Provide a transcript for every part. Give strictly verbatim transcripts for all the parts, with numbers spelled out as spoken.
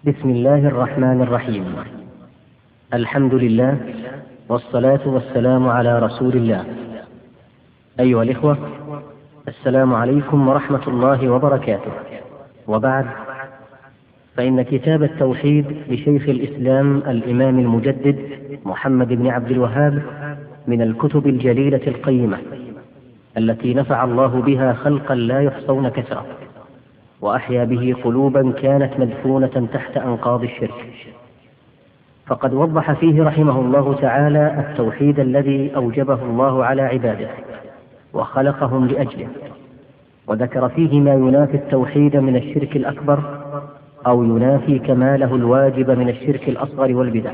بسم الله الرحمن الرحيم. الحمد لله والصلاة والسلام على رسول الله. أيها الإخوة، السلام عليكم ورحمة الله وبركاته. وبعد، فإن كتاب التوحيد لشيخ الإسلام الإمام المجدد محمد بن عبد الوهاب من الكتب الجليلة القيمة التي نفع الله بها خلقا لا يحصون كثرة، وأحيا به قلوبا كانت مدفونة تحت أنقاض الشرك. فقد وضح فيه رحمه الله تعالى التوحيد الذي أوجبه الله على عباده وخلقهم لأجله، وذكر فيه ما ينافي التوحيد من الشرك الأكبر أو ينافي كماله الواجب من الشرك الأصغر والبدع.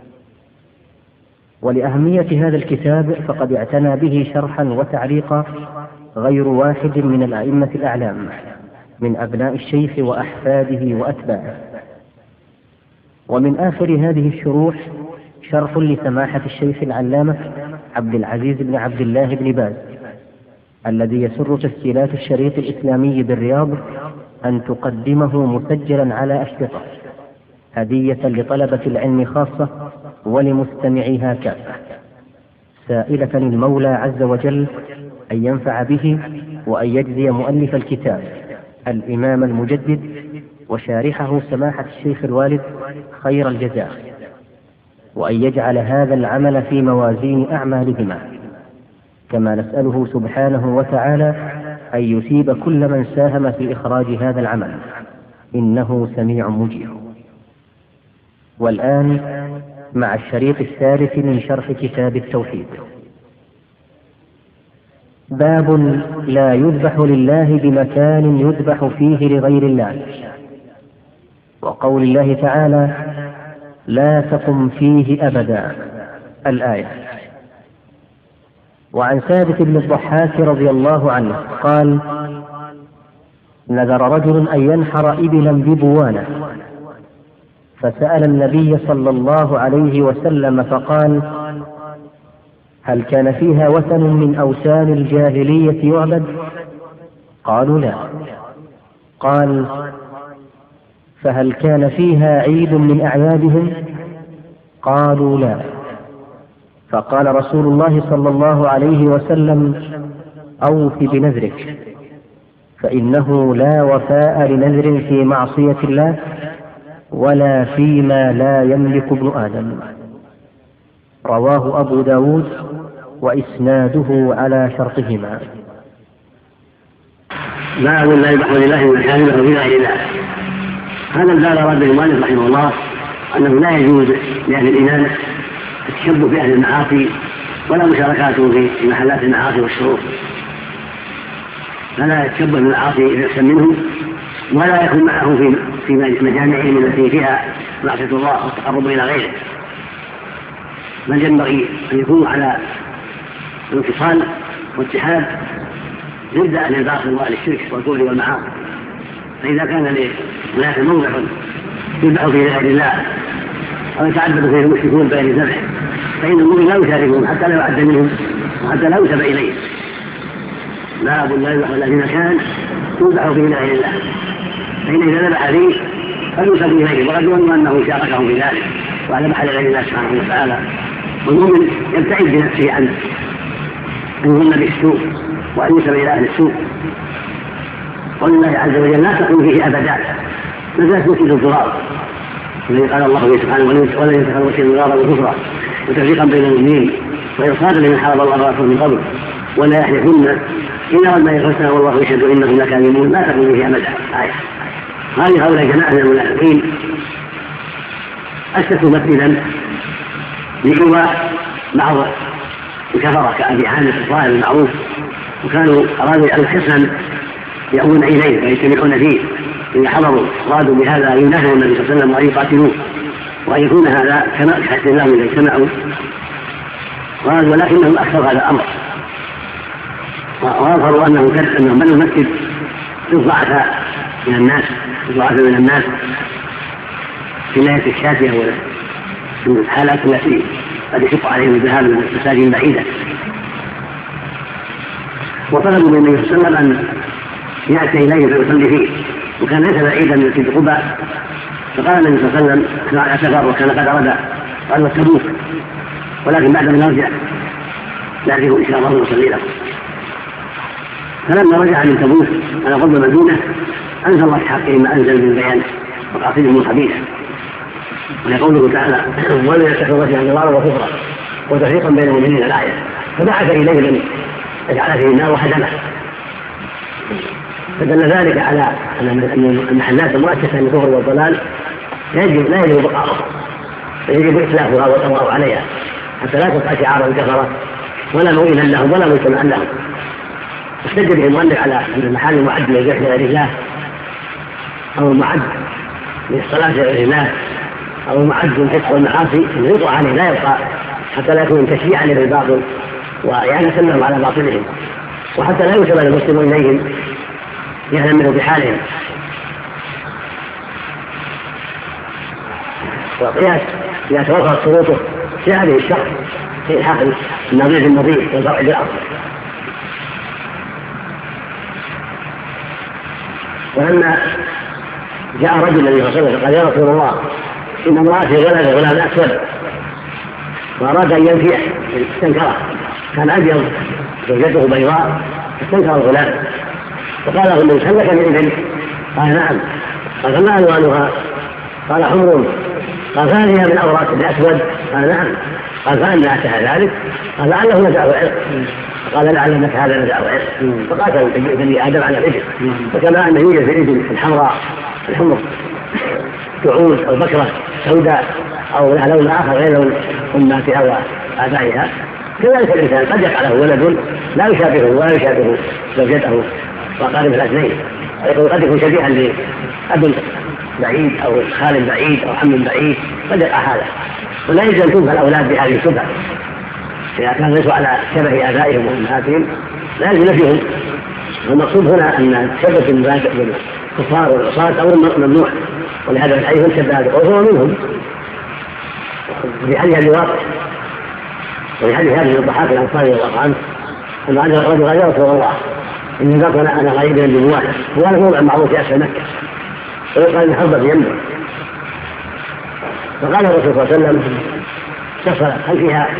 ولأهمية هذا الكتاب فقد اعتنى به شرحا وتعليقا غير واحد من الأئمة الأعلام من أبناء الشيخ وأحفاده وأتباعه. ومن آخر هذه الشروح شرح لسماحة الشيخ العلامة عبد العزيز بن عبد الله بن باز، الذي يسر تسجيلات الشريط الإسلامي بالرياض أن تقدمه مسجلا على أشرطة هدية لطلبة العلم خاصة ولمستمعيها كافة، سائلة المولى عز وجل أن ينفع به وأن يجزي مؤلف الكتاب الإمام المجدد وشارحه سماحة الشيخ الوالد خير الجزاء، وأن يجعل هذا العمل في موازين أعمالهما. كما نسأله سبحانه وتعالى أن يثيب كل من ساهم في إخراج هذا العمل، إنه سميع مجيب. والآن مع الشريط الثالث من شرح كتاب التوحيد. باب لا يذبح لله بمكان يذبح فيه لغير الله، وقول الله تعالى لا تقم فيه أبدا، الآية. وعن ثابت بن الضحاك رضي الله عنه قال: نذر رجل أن ينحر إبلا ببوانة، فسأل النبي صلى الله عليه وسلم فقال: هل كان فيها وثن من أوثان الجاهلية يعبد؟ قالوا لا. قال: فهل كان فيها عيد من أعيادهم؟ قالوا لا. فقال رسول الله صلى الله عليه وسلم: أوف بنذرك، فإنه لا وفاء لنذر في معصية الله ولا فيما لا يملك ابن آدم. رواه أبو داود وإسناده على شرطهما. باب لا يذبح لله بمكان يذبح فيه لغير الله. هذا الباب أراد به المؤلف رحمه الله أنه لا يجوز لأهل الإيمان التشبه بأهل المعاصي ولا مشاركاتهم في محلات المعاصي والشرور، فلا يتشبه بالمعاصي يحسن منهم، ولا يكون معه في في مجامعهم التي فيها معصية الله والتقرب إلى غيره، بل ينبغي أن يكون على الانفصال واتحاد ضد أهل الباطل وأهل الشرك والكفر والمعاصي. فإذا كان لهناك موضع يذبح فيه لغير الله أو يتعبد فيه المشركون بغير ذبح، فإن المؤمن لا يشاركهم حتى لا يعد منهم وحتى لا يوسب إليه. باب لا يذبح إلا في مكان يذبح فيه لغير الله، فإن إذا ذبح فيه فليوسب إليه وقد يظن أنه شاركهم في ذلك وذبح لغير الله سبحانه وتعالى. والمؤمن يبتعد بنفسه عن أن يظن بالسوء وأن يوسب إلى أهل السوء. قول الله عز وجل لا تقم فيه أبدا، نزلت مسجد الضرار الذي قال الله فيه سبحانه: ولا يتخذ مسجد الضرار وكفرا وتفريقا بين المؤمنين وإرصادا لمن حارب الله ورسوله من قبل ولا يحلفن إن أردنا يخلصنا والله يشهد إنهم لكاذبون لا تقم فيه أبدا. آية. هذه هؤلاء جماعة من المنافقين أسسوا مسجدا لإيواء بعض الكفرة كأبي عامر الظاهر المعروف، وكانوا أرادوا الحصنا يأوون إليه ويجتمعون فيه. إذا حضروا أرادوا بهذا أن ينهوا النبي صلى الله عليه وسلم وأن يقاتلوه وأن يكون هذا كما كحسن الله إذا اجتمعوا، ولكنهم أكثر هذا الأمر وأظهروا أنهم أنهم بنوا المسجد للضعفاء من الناس الضعفاء من الناس في الآية الشافية وفي الحالات التي قد يشق عليهم الذهاب من المساجد بعيدة. وطلبوا من النبي صلى الله عليه وسلم أن يأتي إليه فيصلي فيه، وكان ليس بعيدا من مسجد قباء فقال النبي صلى الله عليه وسلم كان على سفر وكان قد أراد غزوة تبوك ولكن بعد ما نرجع نعرفه إن شاء الله ونصلي له. فلما رجع من تبوك على قرب المدينة أنزل الله في حقه ما أنزل من بيان مقاصدهم الخبيثة، ولقوله تعالى ولا يتخذ وجها الله وكفرا وتفريقا بين المؤمنين الآية، فبعث إليه من يجعل فيه النار وهدمه. فدل ذلك على أن المحلات المؤسسة للكفر والضلال يجب لا يجب بقاؤها، يجب إتلافها والأمر عليها حتى لا تبقى شعارا الكفرة ولا موئلا لهم ولا مجتمعا لهم. استدل به المؤلف على أن المحال المعد للذبح لغير الله أو المعد للصلاة لغير الله أو المعد للفسق والمعاصي يضع عليه لا يبقى حتى لا يكون تشجيعا للباطل وإعانة لهم على باطلهم، وحتى لا يسمى المسلمون إليهم يهتموا بحالهم. والقياس إذا توفرت شروطه في هذه الشرط في إلحاق النظير بالنظير والفرع بالأصل. ولما جاء رجل النبي صلى الله عليه وسلم قال يا رسول الله إن امرأتي ولد غلام أسود وأراد أن ينفيه استنكره، كان أبيض زوجته بيضاء استنكر الغلام فقال له النبي هل لك من إبل؟ قال نعم. قال فما ألوانها؟ قال حمر. قال فهل هي من أوراق الأسود؟ قال نعم. قال فأنا أتى ذلك؟ قال لعله نزعه عرق. قال لعل لك هذا نزعه عرق. فقاتل بني آدم على الإبل، فكما أن يوجد في الإبل الحمراء الحمر تعوز أو بكرة سوداء أو لها لون آخر غير لون أماتها وآبائها، كذلك الإنسان قد يقع له ولد لا يشابهه ولا يشابه زوجته وقارب الأثنين، قد يكون شبيها لأب بعيد أو خال بعيد أو عم بعيد، قد يقع هذا. ولا يجب أن تنفى الأولاد بهذه الشبهة إذا كان ليسوا على شبه آبائهم وأمهاتهم لا يجب نفيهم. والمقصود هنا أن التشبه بالكفار والعصاة أمر ممنوع، ولهذا الحديث من شبه وهو منهم في حديث اللواط وفي حديث هذه الضحاك الأنصاري رضي الله عنه أن هذا الرجل قال يا رسول الله إني ذاك أنا غريب من بنواته، وهذا موضع معروف في أسفل مكة ويقال إن حرب في يمه. فقال الرسول صلى الله عليه وسلم شخص هل فيها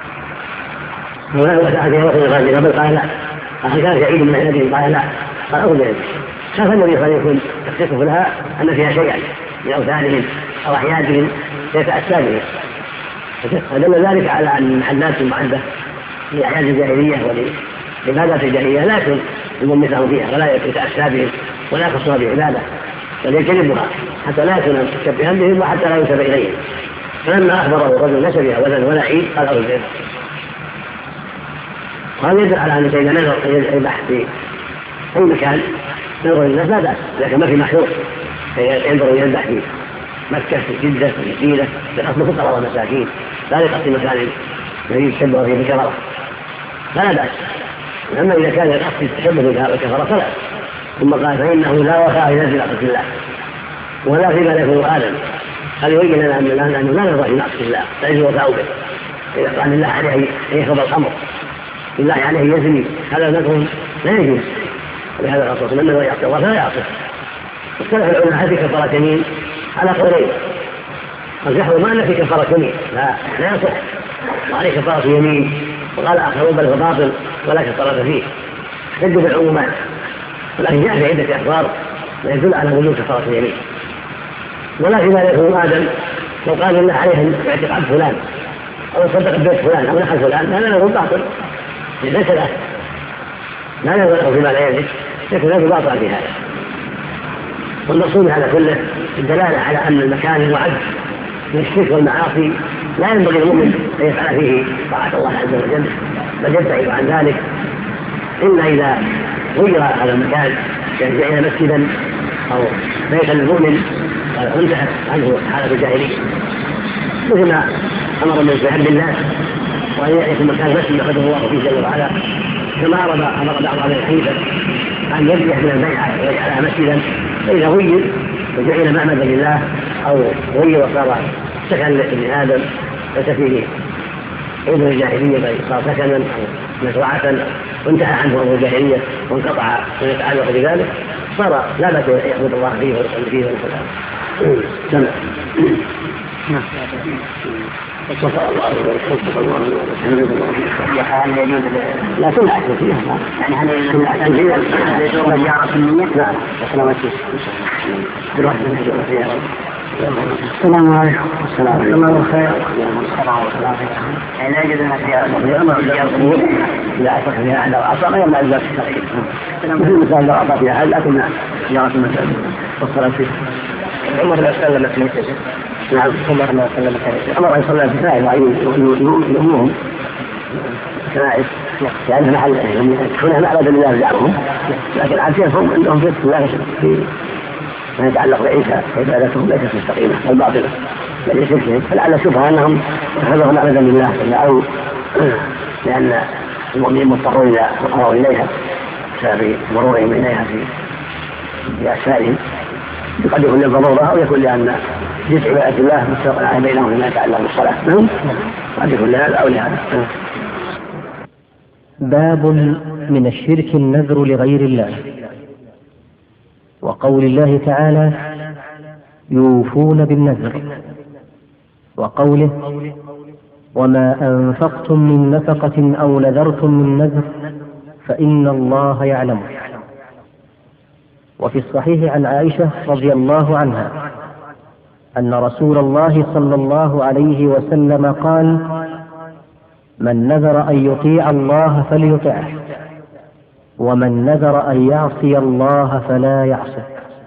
هل فيها وطن غازي قبل؟ قال لا. هل كان في عيد من عيدهم؟ قال لا. قال أخذ ذلك. خاف النبي صلى الله عليه وسلم يختصف لها أن فيها شيئا من أوثانهم أو أحيادهم يتأسى بهم، فدل ذلك على أن المحلات المعدة لأعياد الجاهلية ولعبادات الجاهلية لا يكون يمثلهم فيها ولا يتأسى بهم ولا يخصها بعبادة، بل يجتنبها حتى لا يكون مشبها بهم وحتى لا ينسب إليهم. فلما أخبره رجل ليس بها وزن ولا عيد قال أخذ ذلك. وهذا يدل على أن إذا نظر يذبح في أي مكان نظر الناس لا بأس، لكن ما في محذور ينظر يذبح في مكة في جدة في المدينة لأصل فقراء ومساكين لا يقصد مكان يريد يتشبه فيه بالكفرة فلا بأس. أما إذا كان يقصد التشبه بالكفرة فلا. ثم قال فإنه لا وفاء ينزل عقد الله ولا فيما لا يكون آدم. هل يبين لنا أن الآن أنه لا نرضى في نقص الله لا يجوز وفاء به. إذا قال الله عليه أن يشرب الخمر لله عليه يزني هذا نكون لا يجوز، ولهذا الرسول منه يعصي الله فلا يعصي. اختلف العلماء في كفارة يمين على قولين، الجحر ما أن في كفارة يمين لا لا يصح وعليه كفارة يمين، وقال آخرون بل هو باطل ولا كفارة فيه، احتجوا بالعمومات. ولكن جاء في عدة أخبار لا يدل على وجود كفارة يمين. ولا فيما يكون آدم لو قال الله عليه أن يعتق عبد فلان أو يصدق بيت فلان أو نحل فلان هذا له باطل ليس له لا يظهر فيما لا يجب، لكن له باطل في هذا. والمقصود على كله الدلالة على أن المكان المعد للشرك والمعاصي لا ينبغي المؤمن أن يفعل فيه طاعة الله عز وجل بل يبتعد عن ذلك إلا إذا غير هذا المكان يرجع إلى مسجدا أو بيتا للمؤمن وانتهت عنه حالة الجاهلية، مثل ما أمر من بحب الله وأن يكون مكان مسجد يقدر الله فيه جل وعلا، كما أمر بعض أهل الحديث أن يبني من البيعة ويجعلها مسجدا، فإذا غير وجعل معبدا لله أو غير وصار سكن لابن آدم ليس فيه عيد الجاهلية بل صار سكنا أو مزرعة وانتهى عنه أمر الجاهلية وانقطع ويتعلق بذلك صار لا بأس يعبد الله فيه ويصلي فيه ويصلي. سمع. لا تنعش فيها يعني هل يجوز يعرف النية؟ نعم. السلام عليكم. السلام عليكم. الله خير. يعني لا يجوز أن فيها لا أعتقد فيها أحد أصلا يمنع الزكاة الشرعية. مثل مثال لو أعطى فيها أحد لكن زيارة المسجد والصلاة فيه. عمر لا سلم كنيسة. نعم. عمر لا سلم كنيسة. عمر يصلي في سائر وعين يؤمهم كنائس لأنها محل هنا معبد لله زعمهم لكن عافيتهم أنهم في الله في ما يتعلق بعيسى عبادتهم ليست مستقيمة والباطلة ليس شركهم فلعل شبهة أنهم اتخذوا معبدا لله أو لأن المؤمنين مضطرون إلى فقروا إليها بسبب مرورهم إليها في في أسفارهم قد يكون للضرورة أو يكون لأن جزء عبادة الله متفق عليه بينهم فيما يتعلق بالصلاة قد يكون لهذا أو لهذا. باب من الشرك النذر لغير الله. وقول الله تعالى يوفون بالنذر، وقوله وما أنفقتم من نفقة أو نذرتم من نذر فإن الله يعلمه. وفي الصحيح عن عائشة رضي الله عنها أن رسول الله صلى الله عليه وسلم قال من نذر أن يطيع الله فليطعه ومن نذر أن يعصي الله فلا يعصه.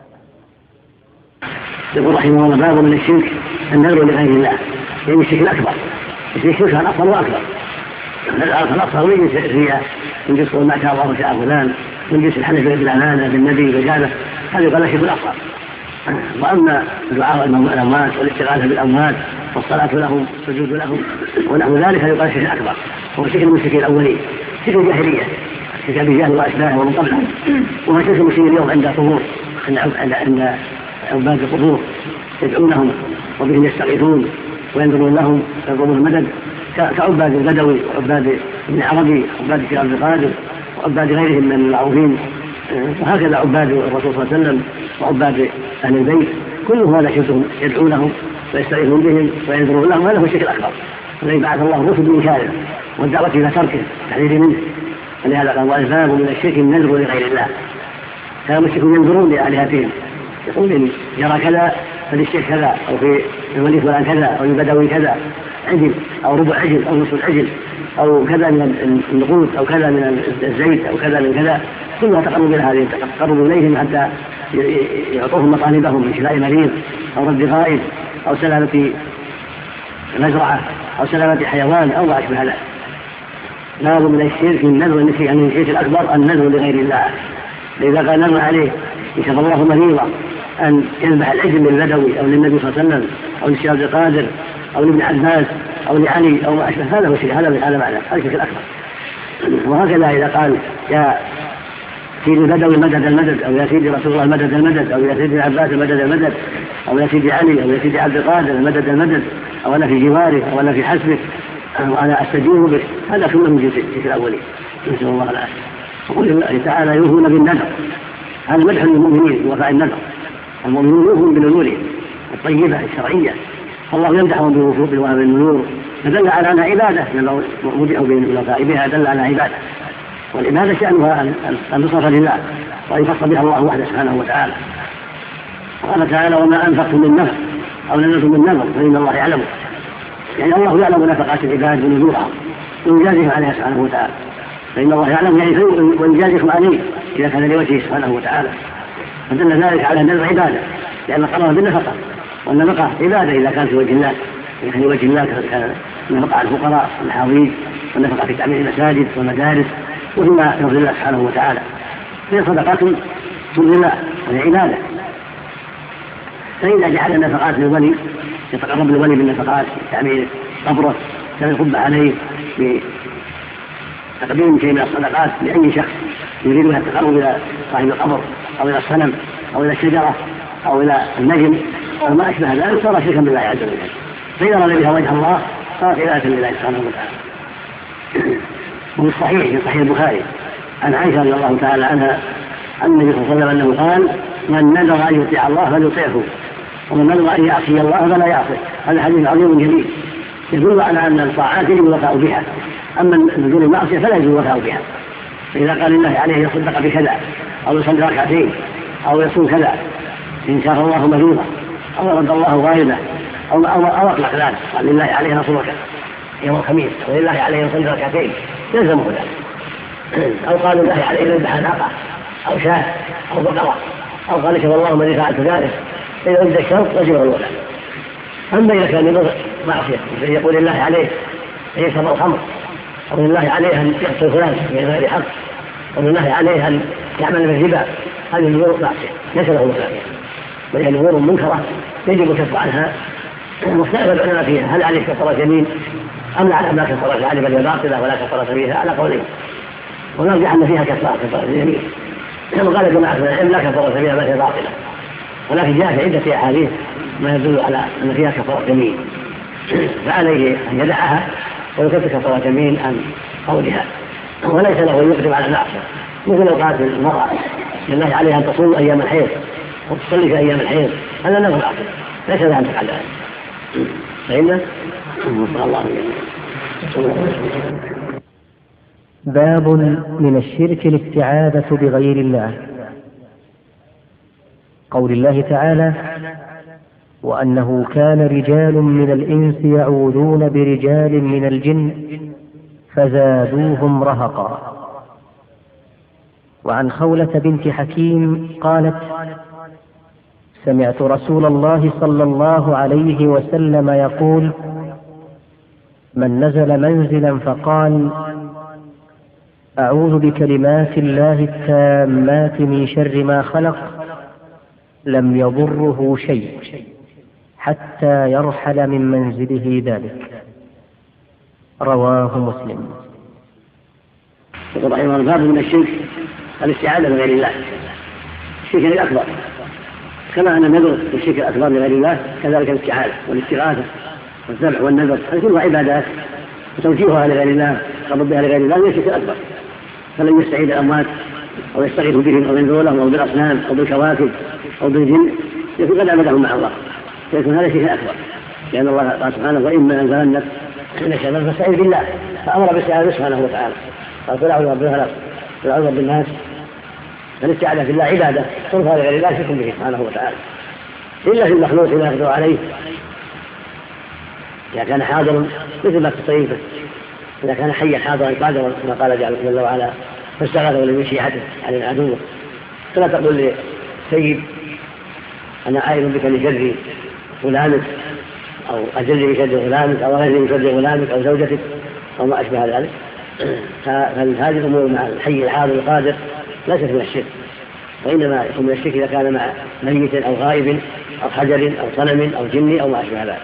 يقول رحمه الله باب من الشرك النذر لغير الله يعني الشرك الأكبر الشرك الأكبر وأكبر الأكبر الأكبر من جنس الرياء من جنس ما شاء الله شاء فلان من جنس الحلف بالأمانة بالنبي وجاله هذا يقال الشرك الأكبر. وأما دعاء الأموات والاستغاثة بالأموات والصلاة لهم والسجود لهم ونحو ذلك يقال الشرك الأكبر هو الشرك المشركين الأولين شرك الجاهلية شرك بالجهل وأشباهه ومن قبله وهو شرك المشركين اليوم عند قبور عند عند عباد القبور يدعونهم وبهم يستغيثون وينذرون لهم ويطلبون المدد كعباد البدوي وعباد ابن عربي وعباد الشيخ عبد القادر وعباد غيرهم من المعروفين وهكذا عباد الرسول صلى الله عليه وسلم وعباد أهل البيت كل هذا شركهم يدعونهم ويستغيثون بهم وينذرون لهم هذا هو الشرك الأكبر الذي بعث الله الرسل بإنكاره والدعوة إلى تركه التحذير منه. ولهذا قال والباب من الشرك النذر لغير الله كانوا المشركون ينذرون لآلهتهم يقول إن يرى كذا فللشيخ كذا أو في الولي فلان كذا أو البدوي كذا عجل أو ربع عجل أو نصف عجل أو كذا من النقود أو كذا من الزيت أو كذا من كذا كلها تقرب إلى هذه تقرب إليهم حتى يعطوهم مطالبهم من شفاء مريض أو رد غائب أو سلامة مزرعة أو سلامة حيوان أو ما أشبه ذلك. باب من الشرك النذر النسي يعني الشرك الأكبر النذر لغير الله. إذا قال نذر عليه يشفى الله مريضا أن يذبح العجل للبدوي أو للنبي صلى الله عليه وسلم أو للشيخ عبد القادر أو لابن عباس أو لعلي أو ما أشبه هذا هو الشرك هذا هذا معنى هذا الشرك الأكبر. وهكذا إذا قال يا سيدي البدوي مدد المدد أو يا سيدي رسول الله مدد المدد أو يا سيدي عباس مدد المدد أو يا سيدي علي أو يا سيدي عبد القادر مدد المدد أو أنا في جواره أو أنا في حسبك أو أنا أستجيب بك هذا كله من جنس الشرك الأولي نسأل الله العافية. وقول الله تعالى يوفون بالنذر هذا مدح للمؤمنين بوفاء النذر المؤمنون يوفون بالنذور الطيبة الشرعية فالله يمدحهم بالوفاء بالنذور فدل على أنها عبادة لأنه مدحوا بالوفاء بها دل على عبادة والعبادة شأنها أن تصرف لله وأن يخص بها الله وحده سبحانه وتعالى. قال تعالى وما أنفقتم من نفق أو نذرتم من نذر فإن الله يعلمه يعني الله يعلم نفقات العباد ونذورهم ويجازيهم عليها سبحانه وتعالى فإن الله يعلم يعني ويجازيهم عليه إذا كان لوجهه سبحانه وتعالى فدل ذلك على النذر عبادة لأن قرر بالنفقة والنفقة عبادة إذا كانت في وجه الله إذا كان وجه الله كان النفقة على الفقراء والحاضرين والنفقة في تعمير المساجد والمدارس وفيما يرضي الله سبحانه وتعالى هي صدقات ترضي الله وهي عبادة. فإذا جعل النفقات للولي يتقرب الولي بالنفقات تعمير قبره كان يقب عليه بتقديم شيء من الصدقات لأي شخص يريدها التقرب إلى صاحب القبر أو إلى الصنم أو إلى الشجرة أو إلى النجم أو ما أشبه ذلك صار شركا بالله عز وجل فإذا رضي بها وجه الله صارت عبادة لله سبحانه وتعالى. وفي الصحيح في صحيح البخاري عن عائشة رضي الله تعالى عنها أن النبي صلى الله عليه وسلم أنه قال من نذر أن يطيع الله فليطيعه ومن نذر أن يعصي الله فلا يعصي. هذا حديث عظيم جميل يدل على أن الطاعات يجب الوفاء بها، أما نذور المعصية فلا يجب الوفاء بها. فإذا قال لله عليه يصدق بكذا أو يصلي ركعتين أو يصوم كذا إن شاء الله مذورا أو رد الله غائبه أو أو أطلق ذلك، قال لله عليه نصومك يوم الخميس ولله عليه يصلي ركعتين يلزمه ذلك، أو قال لله عليه يذبح ناقة أو شاة أو بقرة، أو قال شاء الله من فعلت ذلك، إذا أدى الشرط وجب الولاء. أما إذا كان يضر معصية يقول لله عليه يشرب الخمر أو لله عليه أن يقتل فلان بغير حق أو لله عليه أن يعمل بالربا، هذه الأمور معصية ليس له ولاء، بل هي أمور منكرة يجب الكف عنها. واختلف العلماء فيها هل عليه كفارة يمين أم لا لا كفارة يعني بل هي باطلة ولا كفارة فيها على قولين، ونرجع أن فيها كفارة كفارة يمين، كما قال جماعة من العلم لا كفارة فيها بل هي باطلة، ولكن جاء في عدة أحاديث ما يدل على أن فيها كفارة يمين، فعليه أن يدعها ويكفر كفارة يمين عن قولها، وليس له أن يقدم على المعصية. مثل لو قالت المرأة لله عليها أن تصوم أيام الحيض وتصلي في أيام الحيض، هذا له العصر ليس لها أن تفعل ذلك، فإنه الله باب من الشرك الاستعاذة بغير الله. قول الله تعالى: وأنه كان رجال من الإنس يعوذون برجال من الجن فزادوهم رهقا. وعن خولة بنت حكيم قالت: سمعت رسول الله صلى الله عليه وسلم يقول: من نزل منزلا فقال: أعوذ بكلمات الله التامات من شر ما خلق، لم يضره شيء حتى يرحل من منزله ذلك. رواه مسلم. يقول رحمه الله: باب من الشرك الاستعاذة بغير الله، الشرك الأكبر، كما أن النذر الشرك الأكبر لغير الله كذلك الاستعاذة والاستغاثة والذبح والنذر، هذه كلها عبادات وتوجيهها لغير الله تقرب بها لغير الله هي الشرك الأكبر. فلن يستعيذ الأموات أو يستغيث بهم أو ينذر لهم أو بالأصنام أو بالكواكب أو بالجن يكون قد عبدهم مع الله، فيكون هذا شيء أكبر، لأن الله قال سبحانه: وإما أنزلنك من الشيطان فاستعذ بالله، فأمر بالاستعاذة سبحانه وتعالى، قال: قل أعوذ برب الفلق قل أعوذ برب الناس. فالاستعاذة بالله عبادة صرفها لغير الله شرك به سبحانه وتعالى، إلا في المخلوق لا يقدر عليه إذا كان حاضرا مثل ما تصيبه، إذا كان حيا حاضرا قادرا كما قال جل وعلا: فاستغاثه من شيعته على العدو. فلا تقول لسيد: أنا عائد بك لشر غلامك أو أجل بشر غلامك أو غير بشر غلامك أو زوجتك أو ما أشبه ذلك. فهذه الأمور مع الحي الحاضر القادر ليست من الشرك، وإنما يكون من الشرك إذا كان مع ميت أو غائب أو حجر أو صنم أو جن أو ما أشبه ذلك.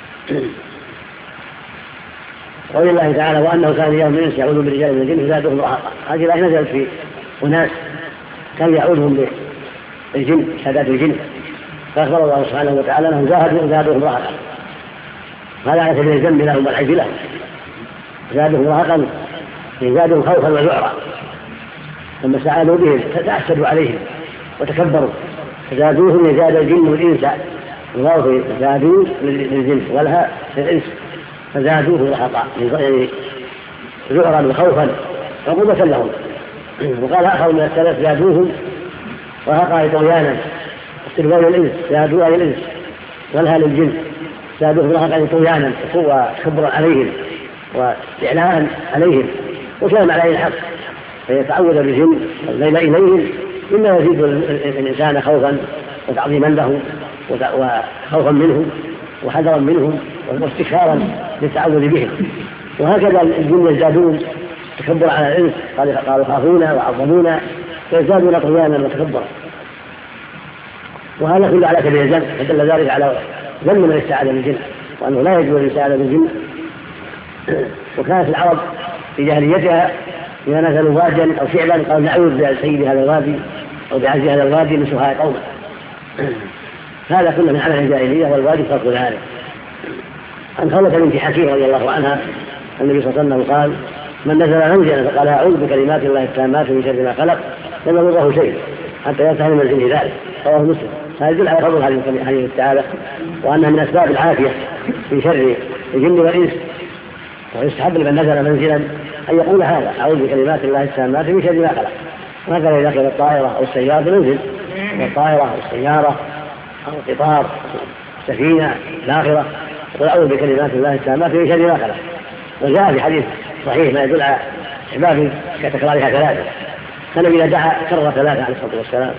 قول الله تعالى: وأنه كان يوم من الإنس يعوذ برجال من الجن فزادوهم رهقا. هذه الآية نزلت في أناس كان يعوذهم بالجن سادات الجن، فأخبر الله سبحانه وتعالى أنهم زادوهم رهقا، هذا على سبيل الذنب لهم والعيب لهم. زادوهم رهقا زادوهم خوفا وذعرا، لما استعاذوا بهم فتأسدوا عليهم وتكبروا فزادوهم يزاد الجن والإنس، الله زادوا للجن ولها للإنس فزادوه رهقا، يعني ذعرا وخوفا وقوة لهم. وقال آخر من الثلاث: زادوهم رهقا طغيانا، استكبار الإنس زادوا للإنس ولها للجن، زادوهم رهقا طغيانا وكبرا عليهم وإعلاء عليهم وكلام عليه الحق، فيتعود الجن الليل إليهم مما يزيد الإنسان خوفا وتعظيما له وخوفا منهم وحذرا منهم واستشارا للتعوذ بهم. وهكذا الجن يزدادون تكبر على الإنس، قالوا خافونا وعظمونا، فيزدادون طغيانا وتكبرا، وهذا كله على سبيل الذنب، فدل ذلك على ذم من استعاذ بالجن، وأنه لا يجوز الاستعاذة بالجن. وكانت العرب في جاهليتها إذا نزلوا واديا أو شعبا قالوا: نعوذ بسيد هذا الوادي أو بعزيز هذا الوادي من سفهاء قومه. هذا كله من عمل الجاهلية، والوادي فرق ذلك. عن خولة بنت حكيم رضي الله عنها النبي صلى الله عليه وسلم قال: من نزل منزلا فقال: أعوذ بكلمات الله التامات من شر ما خلق، لم يضره شيء حتى يرتحل من منزله ذلك. رواه مسلم. هذا يدل على فضل هذه التعالى وأنها من أسباب العافية من شر الجن والإنس. ويستحب لمن نزل منزلا أن يقول هذا: أعوذ بكلمات الله التامات من شر ما خلق. مثلا إذا كانت الطائرة أو السيارة تنزل، الطائرة أو السيارة أو القطار سفينة الآخرة، يقول: أعوذ بكلمات الله التامات من شر ما خلق. وجاء في حديث صحيح ما يدل على استحباب كتكرارها ثلاثة. فالنبي إذا دعا كرر ثلاثة عليه الصلاة والسلام.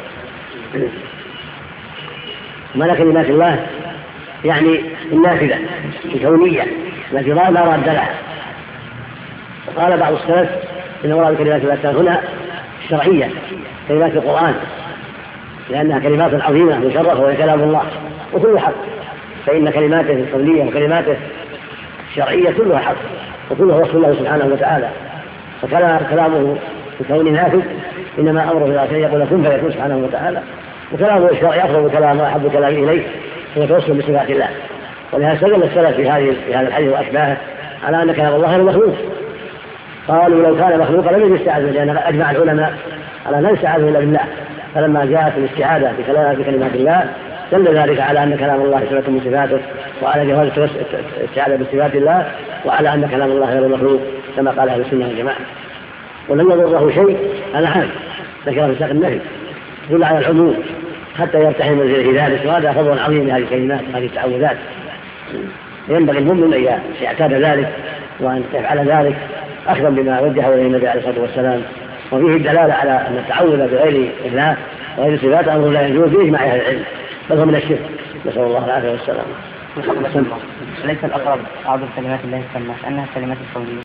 معنى كلمات الله يعني النافذة الكونية التي لا راد لها. وقال بعض السلف إن مراد كلمات الله هنا الشرعية كلمات القرآن، لأنها كلمات عظيمة مشرفة وهي كلام الله وكل حق، فإن كلماته الكونية وكلماته الشرعية كلها حق وكلها وصف الله سبحانه وتعالى. فكلامه الكون نافذ، إنما أمره إلى شيء يقول كن فيكون سبحانه وتعالى. وكلامه الشرعي أفضل كلام وأحب كلام إليه هو التوسل بصفات الله. ولهذا استدل السلف في هذه في هذا الحديث وأشباهه على أن كلام الله غير مخلوق. قالوا لو كان مخلوقا لم يستعاذ، لأن أجمع العلماء على لا يستعاذ إلا بالله. فلما جاءت الاستعاذة بكلمات الله دل ذلك على أن كلام الله صفة من صفاته، وعلى جواز الاستعاذة بصفات الله، وعلى أن كلام الله غير مخلوق كما قال أهل السنة والجماعة. ولم يضره شيء على عام ذكر في ساق النهي يدل على العموم حتى يرتحل منزله ذلك. وهذا فضل عظيم لهذه الكلمات وهذه التعوذات. ينبغي المؤمن أن يعتاد ذلك وأن يفعل ذلك أخذا بما وجه إليه النبي عليه الصلاة والسلام. وفيه الدلالة على أن التعوذ بغير الله وغير صفات أمر لا يجوز بإجماع أهل العلم، بل هو من الشرك، نسأل الله العافية والسلام. ليس الأقرب أعظم كلمات الله التامات أنها كلمات الكونية؟